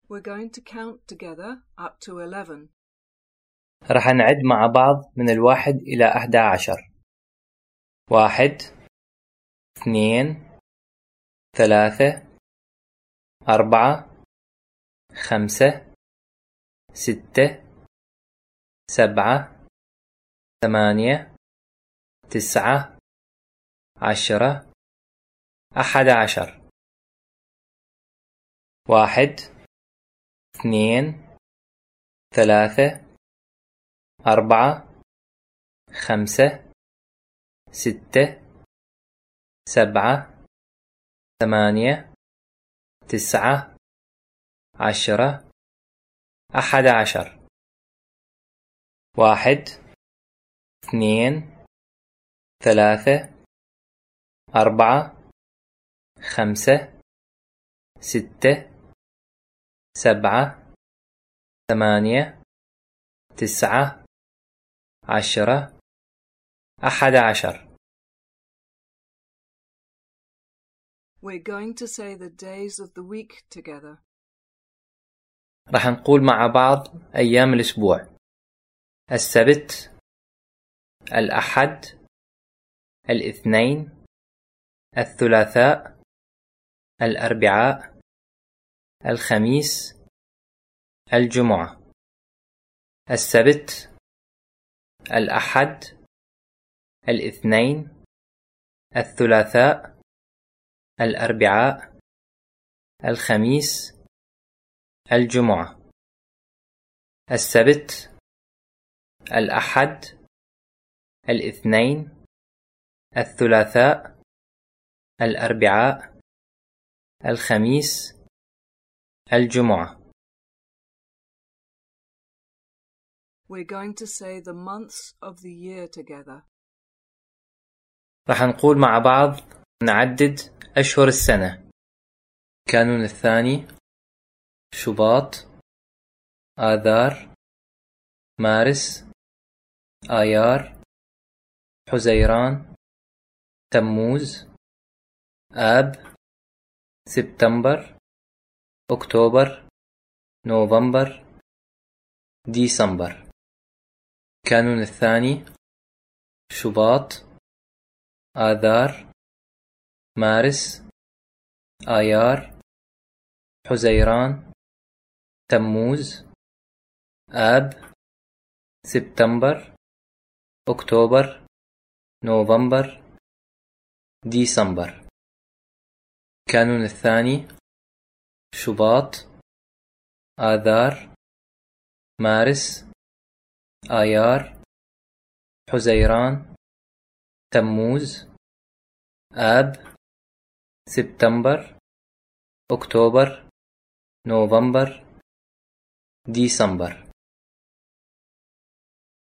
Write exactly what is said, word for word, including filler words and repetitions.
We're going to count together up to eleven. رح نعد مع بعض من الواحد إلى أحد عشر. واحد، اثنين، ثلاثة، أربعة، خمسة، ستة، سبعة، ثمانية، تسعة، عشرة، أحد عشر. واحد، اثنين، ثلاثة، أربعة، خمسة، ستة، سبعة، ثمانية، تسعة، عشرة، أحد عشر. واحد، اثنين، ثلاثة، أربعة، خمسة، ستة، سبعة، ثمانية، تسعة، عشرة، أحد عشر. We're going to say the days of the week together. رح نقول مع بعض أيام الأسبوع: السبت، الأحد، الاثنين، الثلاثاء، الأربعاء، الخميس، الجمعة. السبت، الأحد، الاثنين، الثلاثاء، الأربعاء، الخميس، الجمعة. السبت، الأحد، الاثنين، الثلاثاء، الأربعاء، الخميس، الجمعة. We're going to say the months of the year together. رح نقول مع بعض نعدد أشهر السنة: كانون الثاني، شباط، آذار، مارس، آيار، حزيران، تموز، آب، سبتمبر، أكتوبر، نوفمبر، ديسمبر. كانون الثاني، شباط، آذار، مارس، آيار، حزيران، تموز، آب، سبتمبر، أكتوبر، نوفمبر، ديسمبر. كانون الثاني، شباط، آذار، مارس، آيار، حزيران، تموز، آب، سبتمبر، أكتوبر، نوفمبر، ديسمبر.